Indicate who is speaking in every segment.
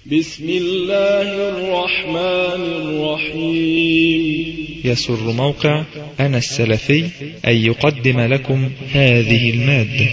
Speaker 1: بسم الله الرحمن الرحيم.
Speaker 2: يسر موقع أنا السلفي أن يقدم لكم هذه المادة.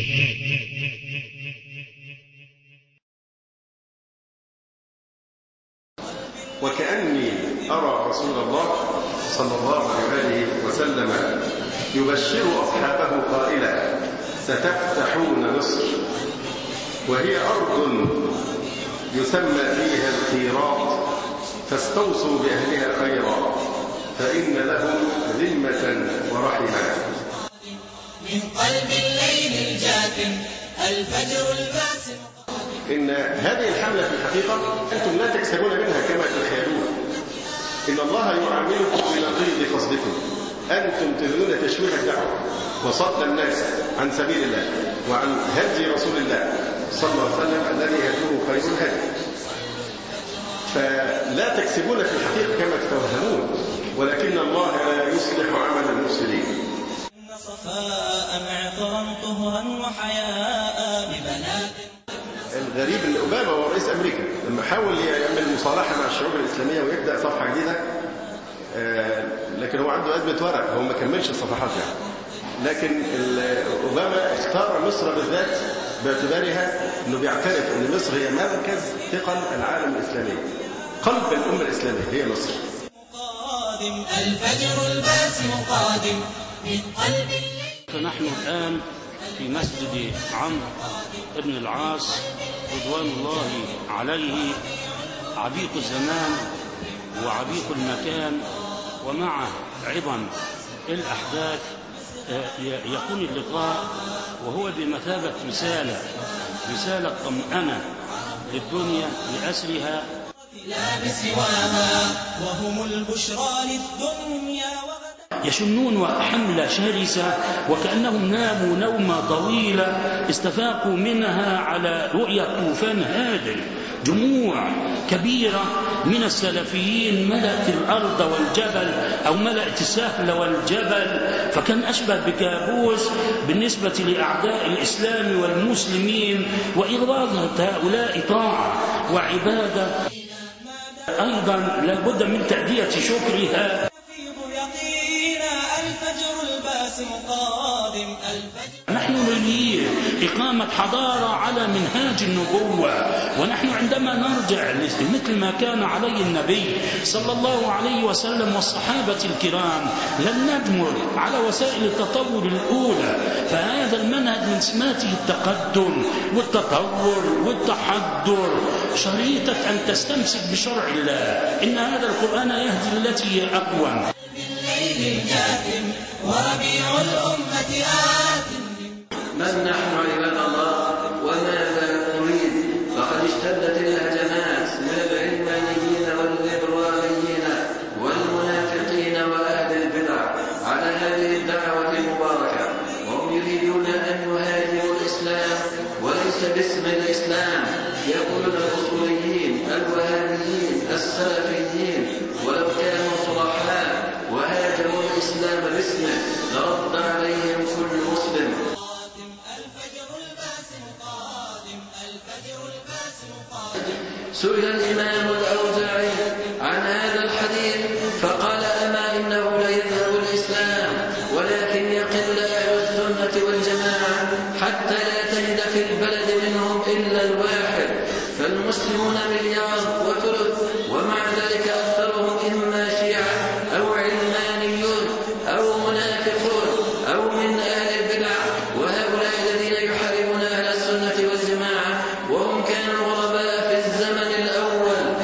Speaker 3: وكأني أرى رسول الله صلى الله عليه وسلم يبشر أصحابه قائلا: ستفتحون مصر وهي أرض يسمى فيها الخيرات، فاستوصوا بأهلها خيرا فإن لهم ذمة ورحمة.
Speaker 4: من قلب الليل الجاثم الفجر الباسم.
Speaker 3: إن هذه الحملة في الحقيقة أنتم لا تكسبون منها كما تتخيلون. إن الله يعاملكم بنقيض قصدكم. أنتم تريدون تشويه الدعوة وصد الناس عن سبيل الله وعن هدي رسول الله صلى الله عليه وسلم الذي هديه خير الهدي، فلا تكسبون في الحقيقة كما تتوهمون، ولكن الله لا يصلح عمل المفسدين.
Speaker 4: صفاء عطرا طهرا وحياء ببنات.
Speaker 3: الغريب ان اوباما هو رئيس امريكا لما حاول يعمل مصالحه مع الشعوب الاسلاميه ويبدا صفحه جديده، لكن هو عنده ازمه ورق، هو ما كملش الصفحات يعني. لكن اوباما اختار مصر بالذات باعتبارها انه بيعترف ان مصر هي مركز ثقل العالم الاسلامي، قلب الامه الاسلاميه هي مصر.
Speaker 4: قادم الفجر الباسم قادم من قلب الليل.
Speaker 5: فنحن الآن في مسجد عمرو بن العاص رضوان الله عليه، عبيق الزمان وعبيق المكان ومع عظم الأحداث يكون اللقاء وهو بمثابة رسالة طمأنة للدنيا لأسرها
Speaker 4: لا بسواها وهم البشرى للدنيا وغدا.
Speaker 5: يشنون حملة شرسة وكأنهم ناموا نومة طويلة استفاقوا منها على رؤية طوفان هادئ. جموع كبيرة من السلفيين ملأت الأرض والجبل أو ملأت السهل والجبل، فكان أشبه بكابوس بالنسبة لأعداء الإسلام والمسلمين. وإغراض هؤلاء طاعة وعبادة، أيضا لابد من تأدية شكرها. نحن نريد إقامة حضارة على منهاج النبوة، ونحن عندما نرجع مثل ما كان عليه النبي صلى الله عليه وسلم والصحابة الكرام لن نجمر على وسائل التطور الأولى، فهذا المنهج من سماته التقدم والتطور والتحضر. شريطة أن تستمسك بشرع الله، إن هذا القرآن يهدي التي هي أقوم.
Speaker 4: بالليل الجاثم وربيع الأمة آت.
Speaker 6: من نحن عباد الله وماذا نريد؟ فقد اشتدت الهجمات من العلمانيين والليبراليين والمنافقين وأهل البدع على هذه الدعوة المباركة، وهم يريدون أن يهاجموا الإسلام وليس باسم الإسلام. يقولون الأصوليين الوهابيين السلفيين ولو كانوا صلحاء وهاجموا الإسلام باسمه لرد عليهم كل مسلم. سئل الإمام الأوزاعي عن هذا الحديث فقال: أما إنه لا يذهب الإسلام ولكن يقل أهل السنة والجماعة حتى لا تجد في البلد منهم إلا الواحد، فالمسلمون مليار وثلث، ومع ذلك أكثرهم إما شيعة أو علمانيون أو منافقون أو من أهل البدع، وهؤلاء الذين يحاربون أهل السنة والجماعة وهم كانوا غرباء في الزمن الأول.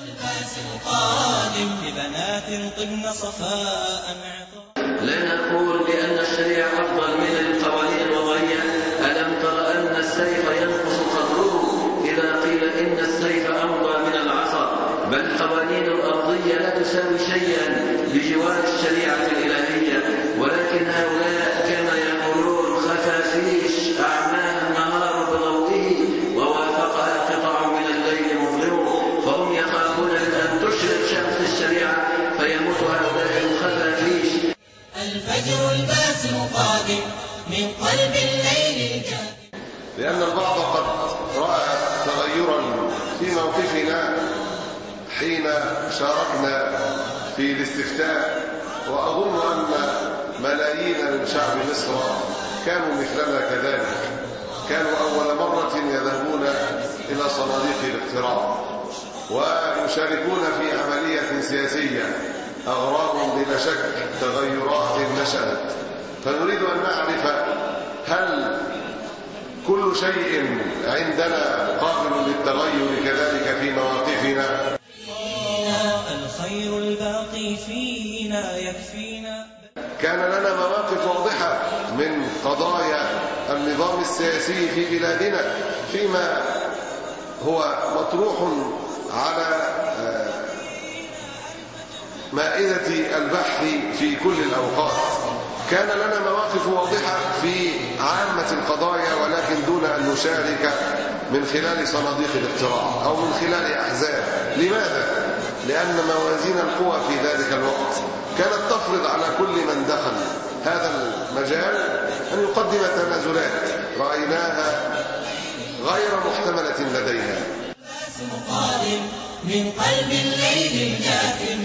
Speaker 4: قادم ببنات طبن صفاء.
Speaker 6: لا نقول بأن الشريعة أفضل من القوانين الوضعية. ألم تر أن السيف ينقص قدره إذا قيل إن السيف أمضى من العصا؟ بل القوانين الأرضية لا تساوي شيئا بجوار الشريعة الإلهية، ولكن هؤلاء كما يقولون خفافيش أعماها النهار بضوئه ووافقها قطع من الليل مظلمه، فهم يخافون أن تشرق شمس الشريعة فيموت هؤلاء الخفافيش.
Speaker 4: الفجر الباسم قادم من قلب الليل الجاثم.
Speaker 3: لأن البعض قد رأى تغيرا في موقفنا حين شاركنا في الاستفتاء، وأظن أن ملايين من شعب مصر كانوا مثلنا كذلك، كانوا أول مرة يذهبون إلى صناديق الاقتراع ويشاركون في عملية سياسية، أغراض بلا شك تغيرات نشأت. فنريد أن نعرف هل كل شيء عندنا قابل للتغير كذلك في مواقفنا؟
Speaker 4: الخير الباقي فينا يكفينا.
Speaker 3: كان لنا مواقف واضحة من قضايا النظام السياسي في بلادنا فيما هو مطروح على مائدة البحث في كل الأوقات. كان لنا مواقف واضحة في عامة القضايا، ولكن دون أن نشارك من خلال صناديق الاقتراع أو من خلال أحزاب. لماذا؟ لأن موازين القوى في ذلك الوقت كانت تفرض على كل من دخل هذا المجال أن يقدم تنازلات رأيناها غير محتملة لدينا.
Speaker 4: من قلب الليل الجاثم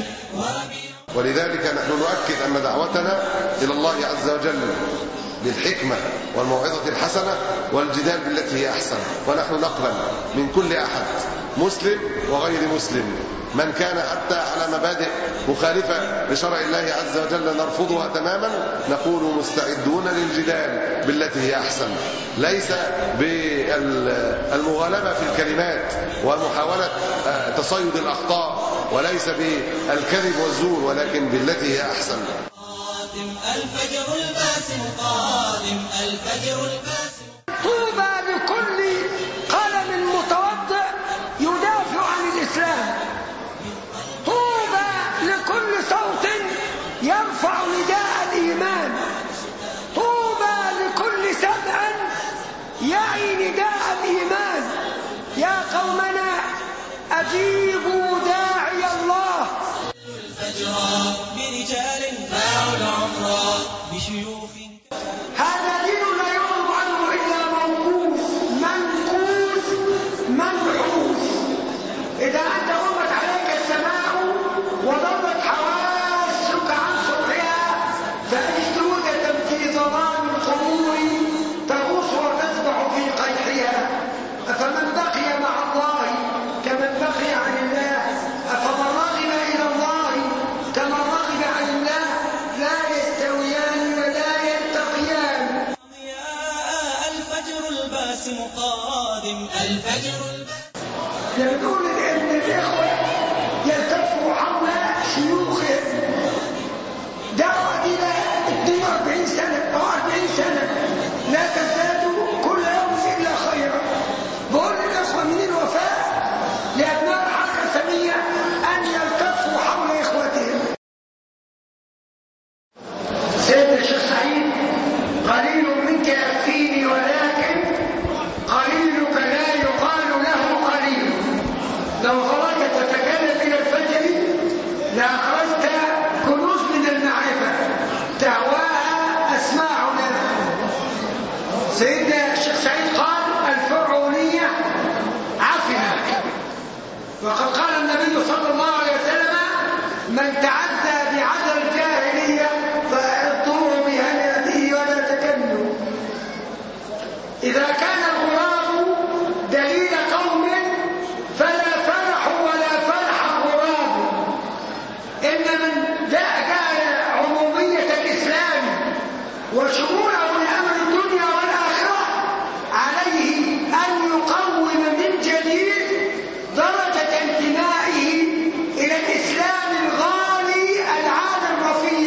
Speaker 3: ولذلك نحن نؤكد أن دعوتنا إلى الله عز وجل بالحكمة والموعظة الحسنة والجدال بالتي هي أحسن، ونحن نقبل من كل أحد مسلم وغير مسلم من كان حتى على مبادئ مخالفة لشرع الله عز وجل نرفضها تماما، نقول مستعدون للجدال بالتي هي أحسن، ليس بالمغالبة في الكلمات ومحاولة تصيد الأخطاء، وليس بالكذب والزور، ولكن بالتي هي أحسن.
Speaker 4: الفجر الباسم قادم، الفجر الباسم.
Speaker 7: طوبى لكل قلم متوضئ يدافع عن الإسلام، طوبى لكل صوت يرفع نداء الإيمان، طوبى لكل سمع يعي نداء الإيمان. يا قومنا أجيبوا داعي الله.
Speaker 4: الفجر برجال باعوا العمر بشيوخ.
Speaker 7: هذا دين لا يعرض عنه إلا موقوف منقوص منحوس. إذا أنت غمت عليك السماء وضربت حواسك عن صبحها فأجدودة في ظلام القبور تغوص وتسبح في قيحها. أفمن بقي مع الله كمن بقي عن الله، أفمن رغب إلى الله كمن رغب عن الله، لا يستويان ولا يلتقيان.
Speaker 4: الفجر الباسم قادم، الفجر الباسم.
Speaker 7: يقول إن الإخوة يلتفوا حول شيوخهم، دعوة إلى 42 سنة أو 40 سنة لا تزداد كل يوم إلا خيرا. بقول للإخوة من الوفاء لأبناء الحركة الإسلامية أن يلتفوا حول إخوتهم. سيدنا الشيخ سعيد، قليل منك يكفيني ولكن قليلك لا يقال له قليل. لو خرجت تتكلم إلى الفجر لأخرجت كنوز من المعرفة تهواها أسماعنا. سيدنا الشيخ سعيد قال الفرعونية عفنة، وقد قال النبي صلى الله عليه وسلم من تعدى بعدل الجاهلية فاعطوه بهنئته ولا تكلوا. إذا كان الغراب دليل قوم فلا فرح ولا فرح الغراب. إن من جعل عمومية الإسلام وشموله لأمر الدنيا والآخرة عليه أن يقوم من جديد درجة انتمائه إلى الإسلام الغالي العالم الرفيع.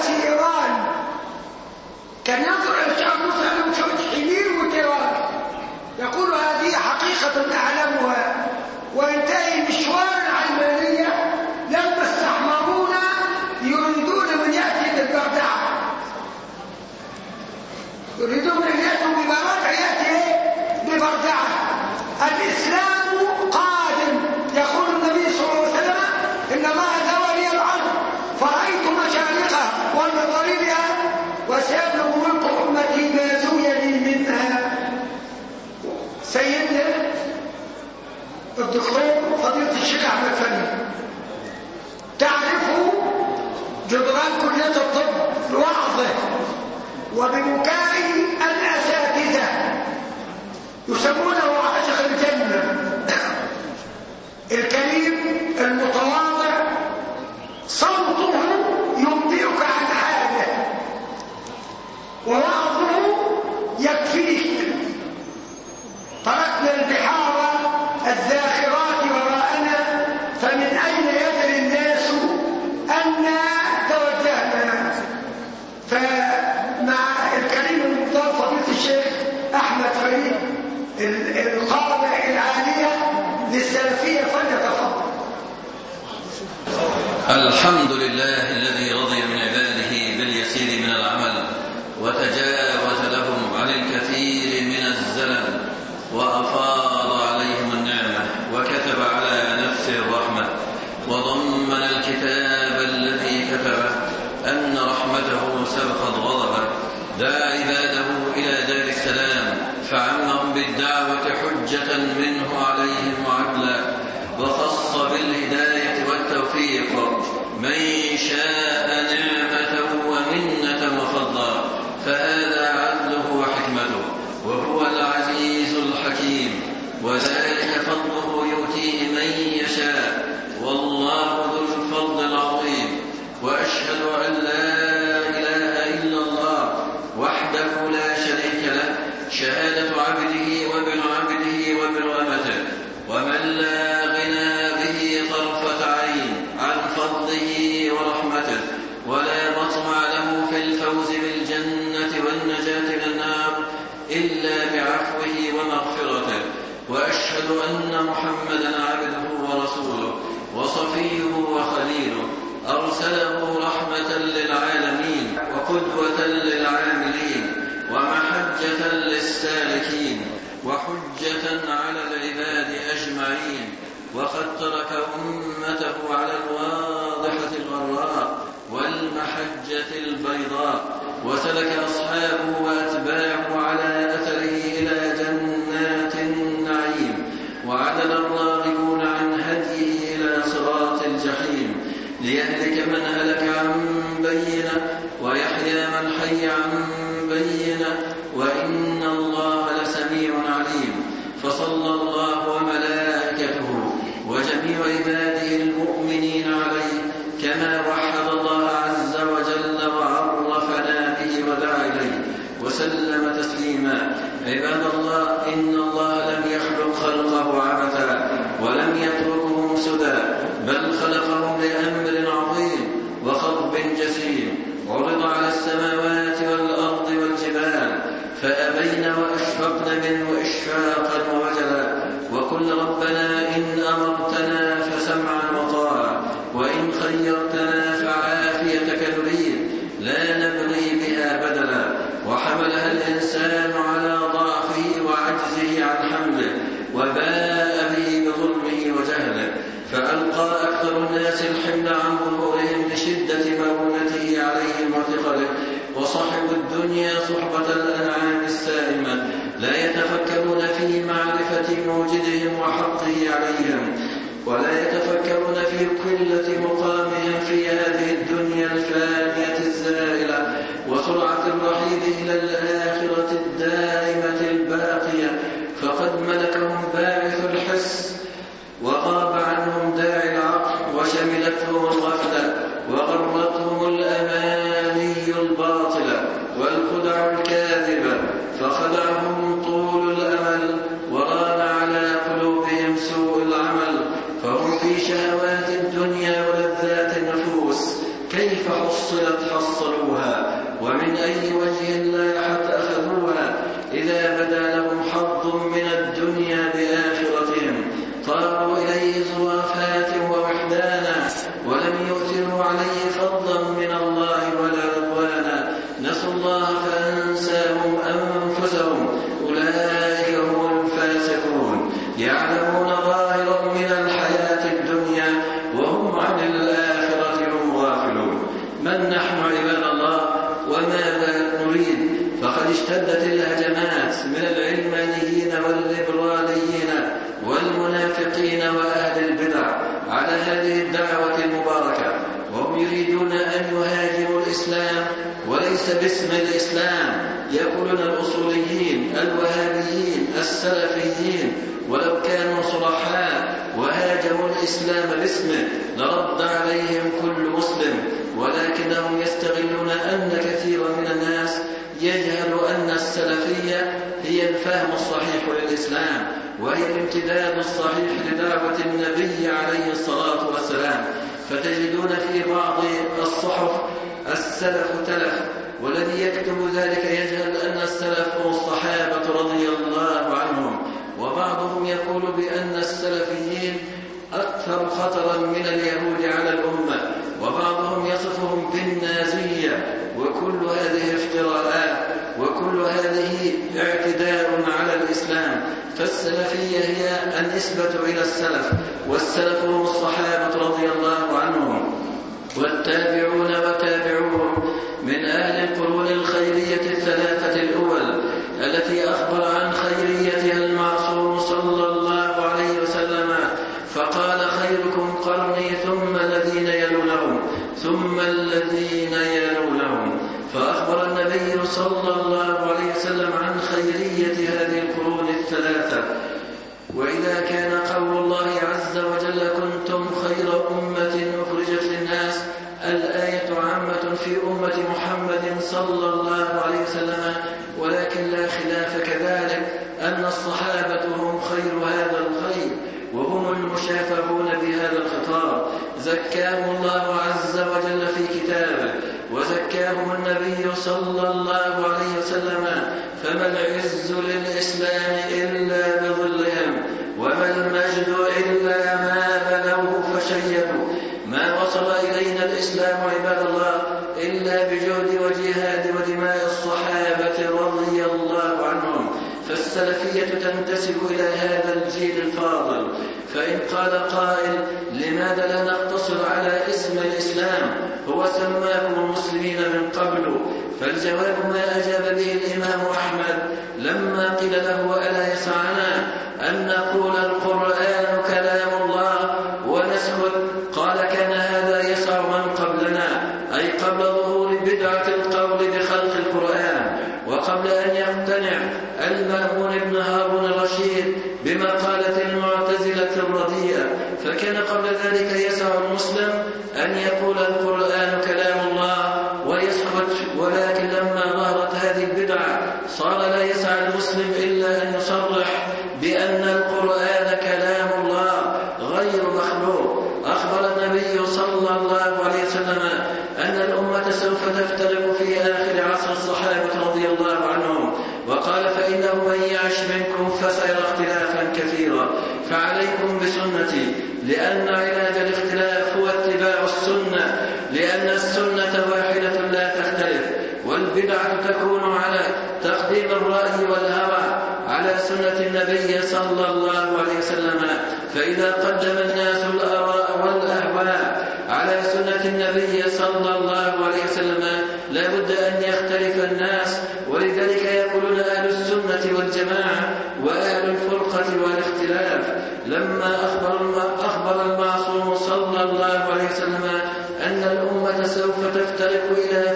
Speaker 7: سياسي إيران كان ينظر إلى الشعب المصري أنه شعب حمير وتيران، يقول هذه حقيقة أعلمها، وينتهي مشوار العلمانية لما استحمرونا يريدون من يأتي بالبردعة، يريدون أن يأتوا ببردعة، يأتي ببردعة. الإسلام قادم، يقول النبي صلى الله عليه وسلم إن الله زوى لي الأرض فرأيت مشارقها ومغاربها وسيبلغ منكم أمتي ما زوي لي منها. سيدنا الدكتور فضيلة الشيخ أحمد فهمي تعرفوا جدران كلية الطب لوعظه وببكاء الأساتذة يسمونه عاشق الجنة الكريم المتواضع، صوته ينبئك عن حاله ووعظه يكفيك. تركنا البحار الزاخرات وراءنا فمن أين يدري الناس أن توجهنا. فمع الكريم المختار فضيلة الشيخ أحمد فريد القادة العالية للسلفية فليتفضل.
Speaker 6: الحمد لله الذي رضي من عباده باليسير من العمل وتجاوز لهم عن الكثير من الزلل وأفاض عليهم النعمة وكتب على نفسه الرحمة وضمن الكتاب الذي كتبه أن رحمته سبقت غضبه، دعا عباده إلى دار السلام فعمهم بالدعوة حجة منه عليهم وعدلا، وخص بالهداية والتوفيق من شاء نعمة ومنة وفضلا، فهذا عدله وحكمته وهو العزيز الحكيم، وذلك فضله يؤتيه من يشاء، والله ذو الفضل العظيم. وأشهد أن لا إله إلا الله وحده لا شريك له، شهادة عبده وابن عبده وابن أمته، ومن لا غنى به طرفة عين عن فضله ورحمته، ولا مطمع له في الفوز بالجنة والنجاة من النار إلا بعفوه ومغفرته. وأشهد أن محمدا عبده ورسوله وصفيه وخليله، أرسله رحمة للعالمين وقدوة للعاملين ومحجة للسالكين وحجة على العباد أجمعين، وقد ترك أمته على الواضحة الغراء والمحجة البيضاء، وسلك أصحابه وأتباعه على أثره إلى جنات النعيم، وعدل الراغبون عن هديه إلى صراط الجحيم، ليهلك من هلك عن بينة ويحيى من حي عن بينة، وإن الله لسميع عليم. فصلى الله وملائكته وجميع عباده المؤمنين عليه كما وحد الله عز وجل وعرفنا به ودعا إليه، وسلم تسليما. عباد الله، إن الله لم يخلق خلقه عبثا ولم يتركهم سدى، بل خلقهم لأمر عظيم وخطب جسيم عرض على السماوات والأرض والجبال فأبين وأشفقن منه إشفاقا ووجلا، وقل ربنا إن أمرتنا فسمعا وطاعا، وإن خيرتنا فعافيتك نريد لا نبغي بها بدلا. وحملها الإنسان على ضعفه وعجزه عن حمله، وباء به بظلمه وجهله، فألقى أكثر الناس الحمل عن ظهورهم لشدة مؤونته عليهم وثقله، وصحبوا الدنيا صحبة الأنعام السائمة، لا يتفكرون في معرفة موجدهم وحقه عليهم، ولا يتفكرون في قلة مقامهم في هذه الدنيا الفانية الزائلة، وسرعة الرحيل إلى الآخرة الدائمة الباقية، فقد ملكهم باعث الحس وغاب عنهم داعي العقل، وشملتهم الغفلة وغرتهم الأماني الباطلة والخدع الكاذبة، فخدعهم طول الأمل وران على قلوبهم سوء العمل، فهم في شهوات الدنيا ولذات النفوس كيف حص حصلوها ومن أي وجه لاحت أخذوها إذا بدا لهم حظ من الدنيا بآخرتهم طاروا إليه زرافات ووحدانا ولم يؤثروا عليه فضلا من الله ولا رضوانا نسوا الله فأنساهم أنفسهم أولئك هم الفاسقون يعلمون ظاهرا من الحياة الدنيا وهم عن الآخرة هم غافلون. من نحن عباد الله وماذا نريد؟ فقد اشتدت الهجمات من العلمانيين والليبراليين والمنافقين وأهل البدع على هذه الدعوة المباركة، وهم يريدون أن يهاجموا الإسلام وليس باسم الإسلام. يقولون الأصوليين الوهابيين السلفيين ولو كانوا صرحاء وهاجموا الإسلام باسمه لرد عليهم كل مسلم، ولكنهم يستغلون أن كثيرا من الناس يجهل أن السلفية هي الفهم الصحيح للإسلام وهي الامتداد الصحيح لدعوة النبي عليه الصلاة والسلام. فتجدون في بعض الصحف السلف تلف، والذي يكتب ذلك يجهل أن السلف هم الصحابة رضي الله عنهم. وبعضهم يقول بأن السلفيين أكثر خطرا من اليهود على الأمة، وبعضهم يصفهم بالنازية، وكل هذه افتراءات وكل هذه اعتداء على الإسلام. فالسلفية هي النسبة إلى السلف، والسلف هم الصحابة رضي الله عنهم والتابعون وتابعوهم من أهل القرون الخيرية الثلاثة الأول التي أخبر عن خيريتها المعصوم صلى الله عليه وسلم فقال خيركم قرني ثم الذين يلونهم ثم الذين يلونهم. فأخبر النبي صلى الله عليه وسلم عن خيرية هذه القرون الثلاثة. وإذا كان قول الله عز وجل كنتم خير أمة أخرجت للناس الآية عامة في أمة محمد صلى الله عليه وسلم، ولكن لا خلاف كذلك أن الصحابة هم خير هذا الخير وهم المشافهون بهذا الخطاب. زكاهم الله عز وجل في كتابه وزكاهم النبي صلى الله عليه وسلم، فما العز للإسلام إلا بظلهم وما المجد إلا ما بلوه فشيدوا. ما وصل إلينا الإسلام عباد الله إلا بجهد وجهاد ودماء الصحابة رضي الله عنهم. فالسلفية تنتسب إلى هذا الجيل الفاضل. فإن قال قائل لماذا لا نقتصر على اسم الإسلام هو سماكم المسلمين من قبل؟ فالجواب ما أجاب به الإمام أحمد لما قيل له ألا يسعنا أن نقول القرآن كلام الله ونسكت؟ قال كان هذا يسع من قبلنا، أي قبل ظهور بدعة القول بخلق القرآن، وقبل أن يقتنع المأمون بن هارون الرشيد بمقالة المعتزلة الرديئة. فكان قبل ذلك يسع المسلم أن يقول القرآن كلام الله ويسكت، ولكن لما ظهرت هذه البدعة صار لا يسع المسلم إلا أن يصرح بأن القرآن كلام الله غير مخلوق. أخبر النبي صلى الله عليه وسلم أن الأمة سوف تفترق في آخر عصر الصحابة رضي الله عنهم، وقال فإنه من يعش منكم فسيرى اختلافا كثيرا، فعليكم بسنتي، لأن علاج الاختلاف هو اتباع السنة، لأن السنة واحدة لا تختلف، والبدعة تكون على تقديم الرأي والهوى على سنة النبي صلى الله عليه وسلم. فإذا قدم الناس الآراء والأهواء على سنة النبي صلى الله عليه وسلم لا بد أن يختلف الناس. ولذلك يقولون أهل السنة والجماعة وأهل الفرقة والاختلاف. لما أخبر المعصوم صلى الله عليه وسلم أن الأمة سوف تفترق إلى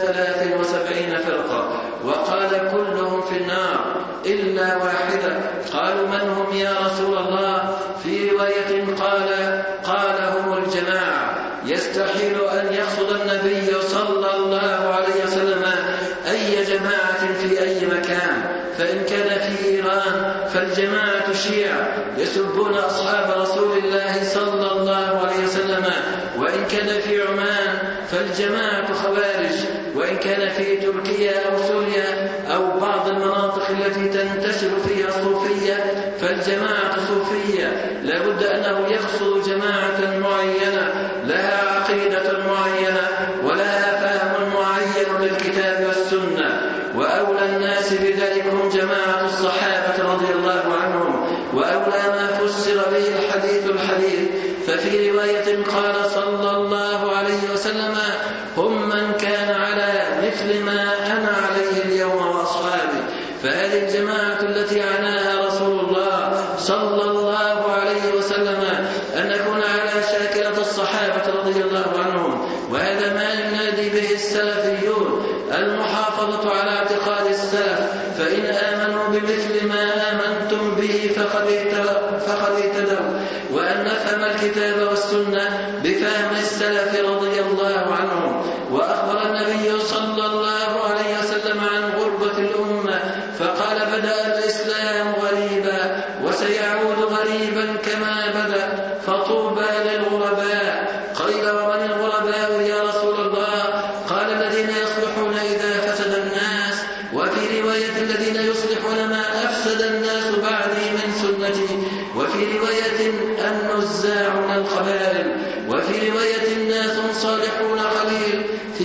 Speaker 6: 73 فرقة، وقال كلهم في النار إلا واحدة. قالوا من هم يا رسول الله؟ في رواية قال هم الجماعة. يستحيل أن يقصد النبي صلى الله عليه وسلم أي جماعة في أي مكان، فإن كان في إيران فالجماعة شيعة يسبون أصحاب رسول الله صلى الله عليه وسلم، وإن كان في عمان فالجماعة خوارج، وإن كان في تركيا أو سوريا أو بعض المناطق التي تنتشر فيها صوفية فالجماعة صوفية. لا بد أنه يقصد جماعة معينة لها عقيدة معينة ولها فهم معين للكتاب والسنة، وأولى الناس بذلك هم جماعة الصحابة رضي الله عنهم، وأولى ما فسر به الحديث. ففي رواية قال صلى الله عليه وسلم: هم من كان على مثل ما أنا عليه اليوم وأصحابي. فهذه الجماعة التي عناها رسول الله صلى الله عليه وسلم أن نكون على شاكلة الصحابة رضي الله عنهم، وهذا ما ينادي به السلفيون: المحافظة على اعتقاد السلف، فإن آمنوا بمثل ما آمنتم به فقد اهتدوا، وأن نفهم الكتاب والسنة بفهم السلف رضي الله عنهم. وأخبر النبي صلى الله عليه وسلم عن غربة الأمة فقال: بدأ الإسلام غريبا وسيعود غريبا كما بدأ، فطوبى للغرباء. قيل: ومن الغرباء يا رسول الله؟ قال: الذين يصلحون إذا فسد الناس، وفي رواية الذين يصلحون ما أفسد الناس بعدي من سنتي، وفي رواية النزاع من الخبائل، وفي رواية ناس صالحون قليل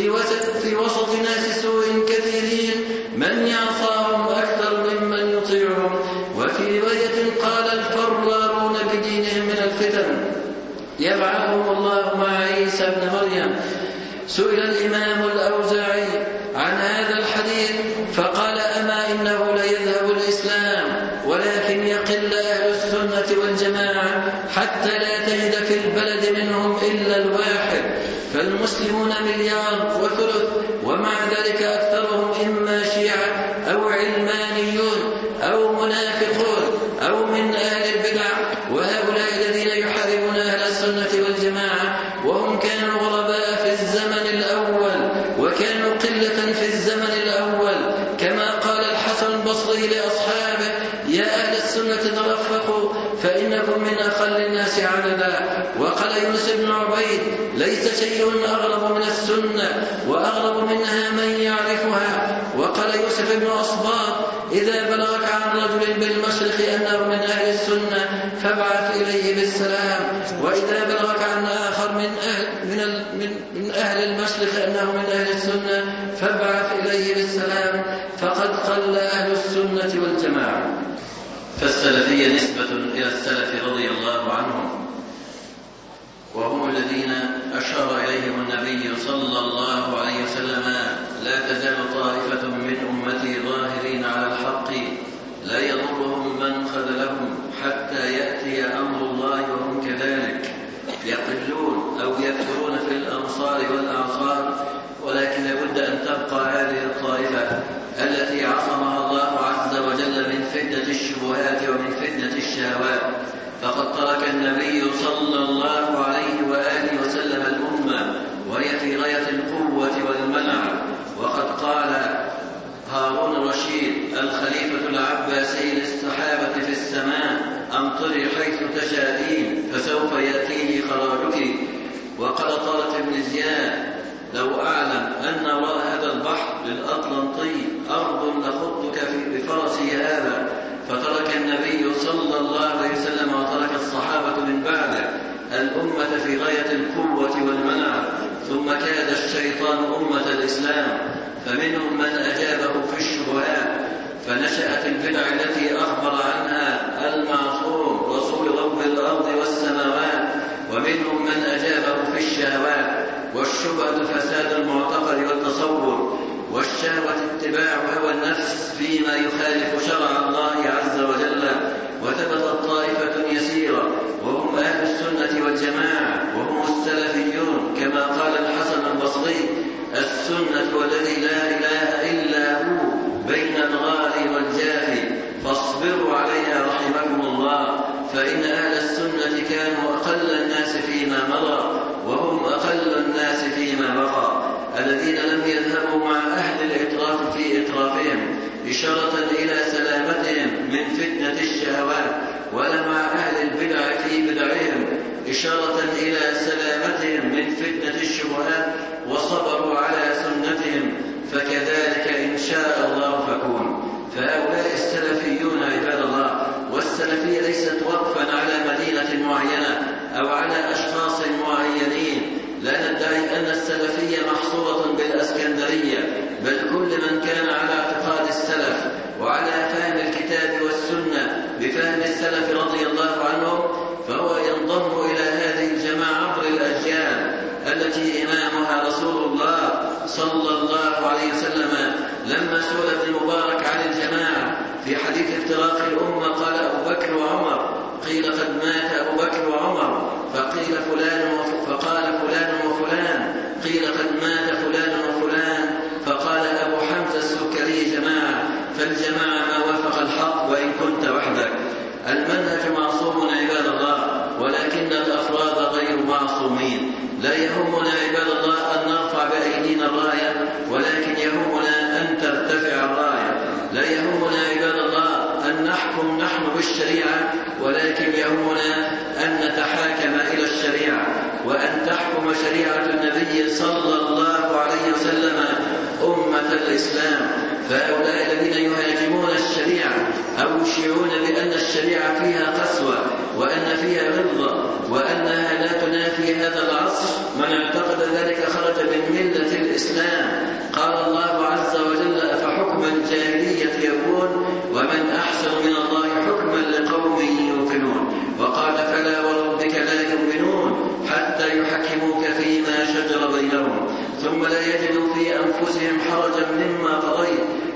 Speaker 6: في وسط ناس سوء كثيرين من يعصاهم أكثر ممن يطيعهم. وفي رواية قال: الفرارون بدينهم من الفتن يبعثهم الله مع عيسى بن مريم. سئل الإمام الأوزاعي عن هذا الحديث فقال: أما إنه ليذهب الإسلام ولكن يقل أهل السنة والجماعة حتى لا تجد في البلد منهم إلا الواحد، فالمسلمون 1.3 مليار، ومع ذلك أكثرهم إما شيعة أو علمانيون أو منافقون أو من أهل البدع، وهؤلاء الذين يحاربون أهل السنة والجماعة وهم كانوا غرباء في الزمن الأول وكانوا قلة في الزمن الأول، كما قال الحسن البصري لأصحابه: يا أهل السنة ترفقوا فإنكم من أقل الناس عددا. وقال يونس بن عبيد: ليس شيء أغرب من السنة وأغرب منها من يعرفها. وقال يوسف بن أصباط: إذا بلغك عن رجل بالمشرق أنه من أهل السنة فابعث إليه بالسلام، وإذا بلغك عن آخر من أهل المشرق أنه من أهل السنة فابعث إليه بالسلام، فقد قل أهل السنة والجماعة.
Speaker 8: فالسلفية نسبة إلى السلف رضي الله عنهم، وهم الذين أشار إليهم النبي صلى الله عليه وسلم: لا تزال طائفة من أمتي ظاهرين على الحق لا يضرهم من خذلهم حتى يأتي أمر الله وهم كذلك، يقلون أو يكثرون في الأمصار والأعصار، ولكن لابد أن تبقى هذه الطائفة التي عصمها الله عز وجل من فتنة الشبهات ومن فتنة الشهوات. فقد ترك النبي صلى الله عليه وآله وسلم الأمة وهي في غاية القوة والمنع. وقد قال هارون الرشيد الخليفة العباسي للصحابة في السماء: أمطري حيث تشاءين فسوف يأتيني خراجك. وقال طارق بن زياد: لو أعلم أن وراء هذا البحر للأطلنطي أرض لخضتك بفرسي هذا. فترك النبي صلى الله عليه وسلم وترك الصحابة من بعده الأمة في غاية القوة والمنع، ثم كاد الشيطان أمة الإسلام، فمنهم من أجابه في الشبهات، فنشأت البدع التي أخبر عنها المعصوم رسول رب الأرض والسماوات، ومنهم من أجابه في الشهوات. والشبهة فساد المعتقد والتصور، والشهوة اتباع هوى النفس فيما يخالف شرع الله عز وجل. وثبتت طائفة يسيرة وهم أهل السنة والجماعة وهم السلفيون، كما قال الحسن البصري: السنة والذي لا إله إلا هو بين الغالي والجافي، فاصبروا عليها رحمكم الله، فإن أهل السنة كانوا أقل الناس فيما مضى وهم أقل الناس فيما بقى، الذين لم يذهبوا مع أهل الإطراف في إطرافهم، إشارة إلى سلام من فتنة الشهوات ولا مع أهل البدع في بدعهم، إشارة إلى سلامتهم من فتنة الشبهات وصبروا على سنتهم، فكذلك إن شاء الله فكون. فهؤلاء السلفيون عباد الله، والسلفية ليست وقفا على مدينة معينة أو على أشخاص معينين، لا ندعي أن السلفية محصورة بالأسكندرية، بل كل من كان على اعتقاد السلف وعلى فهم الكتاب والسنة بفهم السلف رضي الله عنهم فهو ينضم إلى هذه الجماعة عبر الأجيال التي إمامها رسول الله صلى الله عليه وسلم لما سئل ابن المبارك عن الجماعة في حديث افتراق الأمة قال أبو بكر وعمر، قيل قد مات أبو بكر وعمر، فقال فلان وفلان، قيل قد مات فلان وفلان، فقال أبو حمزة السكري جماعة، فالجماعة ما وافق الحق وإن كنت وحدك. المنهج معصوم عباد الله، ولكن الأفراد غير معصومين. لا يهمنا عباد الله أن نرفع بأيدينا الراية، ولكن يهمنا أن ترتفع الراية. لا يهمنا عباد الله أن نحكم نحن بالشريعة، ولكن يهمنا أن نتحاكم إلى الشريعة، وأن تحكم شريعة النبي صلى الله عليه وسلم أمة الإسلام. فهؤلاء الذين يهاجمون الشريعة أو يشيعون بأن الشريعة فيها قسوة وأن فيها غلظة وأنها لا تنافي هذا العصر، من اعتقد ذلك خرج من ملة الإسلام. قال الله عز وجل: أفحكم الجاهلية يبغون ومن أحسن من الله حكما لقوم يوقنون. وقال: فلا وربك لا يؤمنون حتى يحكموك فيما شجر بينهم ثم لا يجدوا في أنفسهم حرجا مما قضيت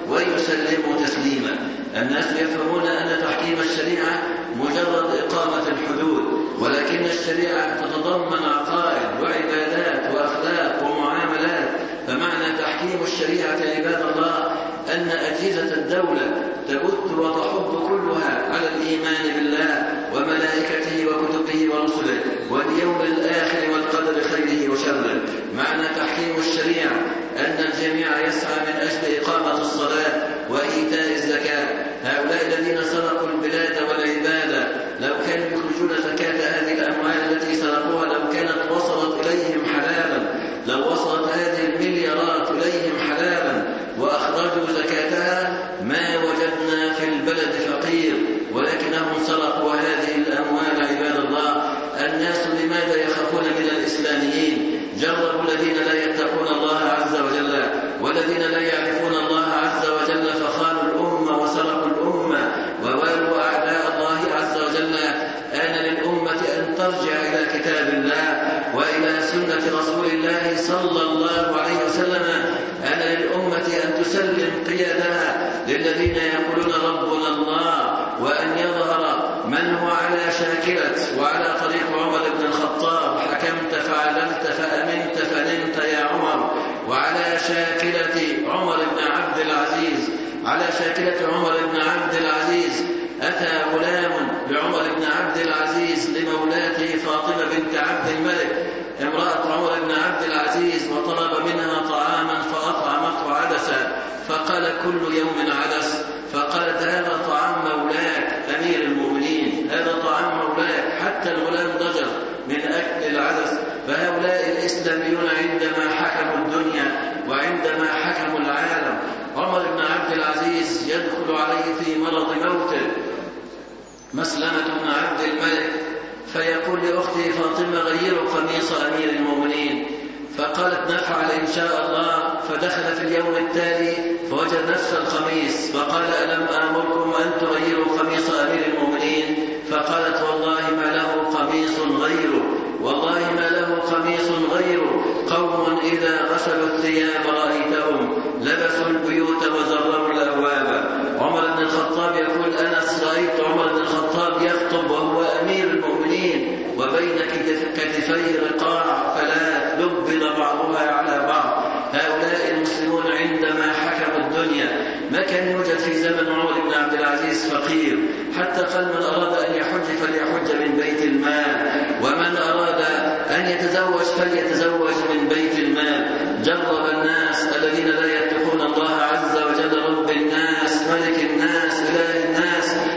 Speaker 8: ويسلموا تسليما. الناس يفهمون أن تحكيم الشريعة مجرد إقامة الحدود، ولكن الشريعة تتضمن عقائد وعبادات وأخلاق ومعاملات. فمعنى تحكيم الشريعة عباد الله أن أجهزة الدولة تبث وتحض كلها على الإيمان بالله وملائكته وكتبه ورسله واليوم الآخر والقدر خيره وشره. معنى تحكيم الشريعة أن الجميع يسعى من أجل إقامة الصلاة وإيتاء الزكاة. هؤلاء الذين سرقوا البلاد والعبادة لو كانوا يخرجون زكاة هذه الأموال التي سرقوها لو كانت وصلت إليهم حلالا، لو وصلت هذه المليارات إليهم حلالا وأخرجوا زكاتها ما وجدنا في البلد فقير، ولكنهم سرقوا هذه الأموال عباد الله. الناس لماذا يخافون من الإسلاميين؟ جربوا الذين لا يتقون الله عز وجل والذين لا يعرفون الله عز وجل فخانوا الأمة وسرقوا الأمة ووالوا أعداء الله عز وجل. آن للأمة أن ترجع إلى كتاب الله وإلى سنة رسول الله صلى الله عليه وسلم. آن للأمة أن تسلم قيادها للذين يقولون ربنا الله، وأن يظهر من هو على شاكلة وعلى طريق عمر بن الخطاب: حكمت فعدلت فأمنت فنمت يا عمر. وعلى شاكلة عمر بن عبد العزيز، على شاكلة عمر بن عبد العزيز أتى غلام لعمر بن عبد العزيز لمولاته فاطمة بنت عبد الملك امرأة عمر بن عبد العزيز وطلب منها طعاما فأطعمته عدسا، فقال: كل يوم عدس. فقالت: هذا طعام مولاك أمير المؤمنين، هذا طعام مولاك. حتى الغلام ضجر من أكل العدس. فهؤلاء الإسلاميون عندما حكموا الدنيا وعندما حكموا العالم، عمر بن عبد العزيز يدخل عليه في مرض موته مسلمة بن عبد الملك فيقول لأخته فاطمة: غيروا قميص أمير المؤمنين. فقالت: نفعل إن شاء الله. فدخل في اليوم التالي فوجد نفس القميص فقال: ألم آمركم أن تغيروا قميص أمير المؤمنين؟ فقالت: والله ما له قميص غيره، والله ما له قميص غيره. قوم إذا غسلوا الثياب رأيتهم لبسوا البيوت وزرروا الأبواب. عمر بن الخطاب يقول أنس: رأيت عمر بن الخطاب يخطب وهو أمير المؤمنين وبين كتفي رقاع فلا لبد بعضها على بعض. هؤلاء المسلمون عندما حكموا الدنيا ما كان يوجد في زمن عمر بن عبد العزيز فقير، حتى قال: من أراد أن يحج فليحج من بيت المال، ومن أراد أن يتزوج فليتزوج من بيت المال. جرب الناس الذين لا يتقون الله عز وجل رب الناس ملك الناس إله الناس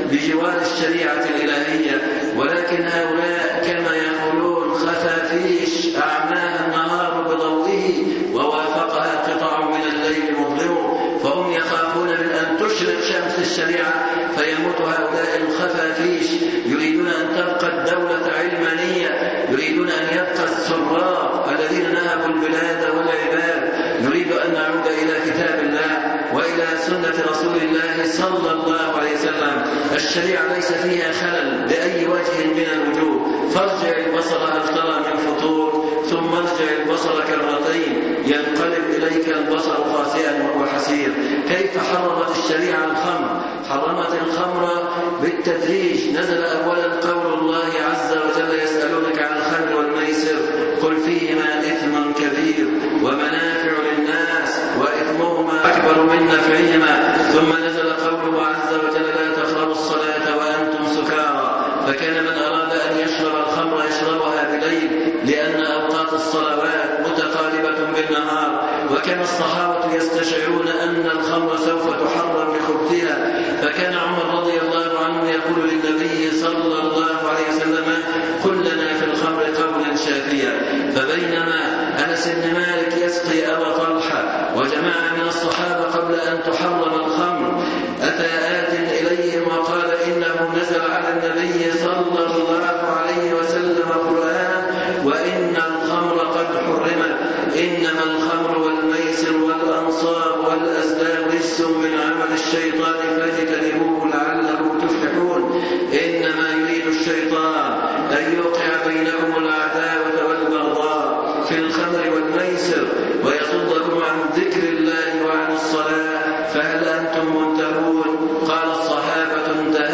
Speaker 6: بجوار الشريعة الإلهية، ولكن هؤلاء كما يقولون خفافيش أعماها النهار بضوئه ووافقها قطع من الليل مظلمه، فهم يخافون من أن تشرق شمس الشريعة فيموت هؤلاء الخفافيش. يريدون أن تبقى الدولة علمانية، يريدون أن يبقى السراق الذين نهبوا البلاد والعباد. نريد أن نعود إلى كتاب الله وإلى سنة رسول الله صلى الله عليه وسلم. الشريعة ليس فيها خلل بأي وجه من الوجوه. فارجع البصر هل ترى من فطور، ثم ارجع البصر كرتين ينقلب إليك البصر خاسئا وهو حسير. كيف حرمت الشريعة الخمر؟ حرمت الخمر بالتدريج. نزل أولا قول الله عز وجل يسألونك عن الخمر والميسر قل فيهما إثم كبير ومنافع للناس وإثمهما أكبر من نفعهما. ثم نزل قوله عز وجل لا تقربوا الصلاة وأنتم سكارى. فكان من أراد أن يشرب الخمر يشربها بليل لأن أوقات الصلوات متقاربة بالنهار، وكان الصحابة يستشعرون أن الخمر سوف تحرم بخبثها. فكان عمر رضي الله عنه يقول للنبي صلى الله عليه وسلم قل لنا في الخمر قولا شافيا. فبينما أنس بن مالك يسقي أبا طلحة وجماعة من الصحابة قبل أن تحرم الخمر، أتى آت إليهم وقال إنه نزل على النبي صلى الله عليه وسلم قرآن وإن الخمر قد حرمت، إنما الخمر والميسر والأنصاب والأزلام رجس من عمل الشيطان فاجتنبوه لعلكم تفلحون. إنما يريد الشيطان أن يوقع بينكم العداوة والبغضاء في الخمر والميسر ويصدكم عن ذكر الله وعن الصلاة فهل أنتم منتهون؟ قال الصحابة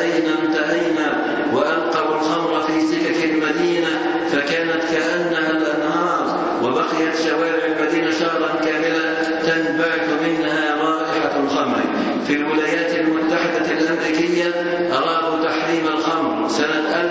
Speaker 6: انتهينا وألقوا الخمر في سكك المدينة فكانت كأنها الأنهار، وبقيت شوارع المدينة شهرا كاملا تنبعث منها رائحة الخمر. في الولايات المتحدة الأمريكية أرادوا تحريم الخمر سنة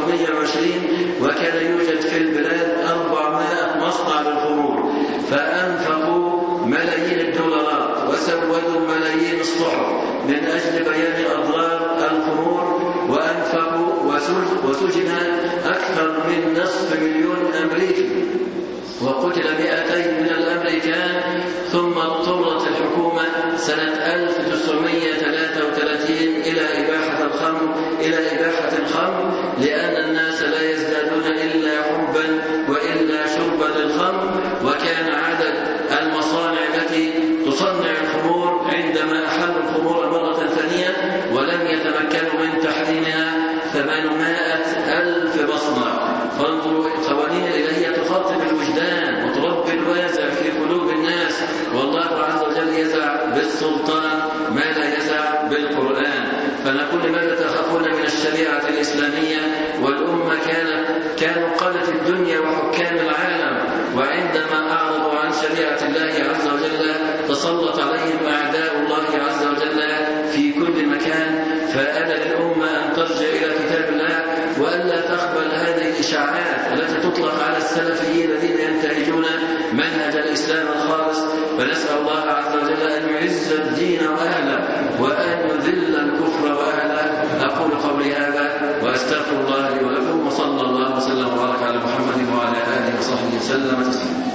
Speaker 6: 1920، وكان يوجد في البلاد 400 مصنع للخمور، فأنفقوا ملايين الدولارات وسودوا ملايين الصحف من أجل بيان أضرار الخمور، وأنفقوا وسجن أكثر من 500,000 أمريكي، وقتل 200 من الأمريكان. ثم اضطرت الحكومة سنة 1933 إلى إباحة الخمر لأن الناس لا يزدادون إلا حبا وإلا شربا للخمر. وكان عدد المصانع التي تصنع الخمور عندما أحلوا الخمور مرة ثانية ولم يتمكنوا من تحريمها 800,000 مصنع. فانظروا القوانين الإلهية تخاطب الوجدان وتربي الوازع في قلوب الناس، والله عز وجل يزع بالسلطان ما لا يزع بالقرآن. فنقول ماذا تخافون من الشريعة الإسلامية؟ والأمة كانوا قادة الدنيا وحكام العالم، وعندما أعرضوا عن شريعة الله عز وجل تسلط عليهم أعداء الله عز وجل في كل مكان. فأنا للأمة أن ترجع إلى كتاب الله وألا تقبل هذه الإشاعات التي تطلق على السلفيين الذين ينتهجون منهج الإسلام الخالص. فنسأل الله عز وجل أن يعز الدين وأهله وأن يذل الكفر وأهله. أقول قولي هذا وأستغفر الله لي ولكم، وصلى الله وسلم وبارك على محمد وعلى آله وصحبه وسلم تسليما.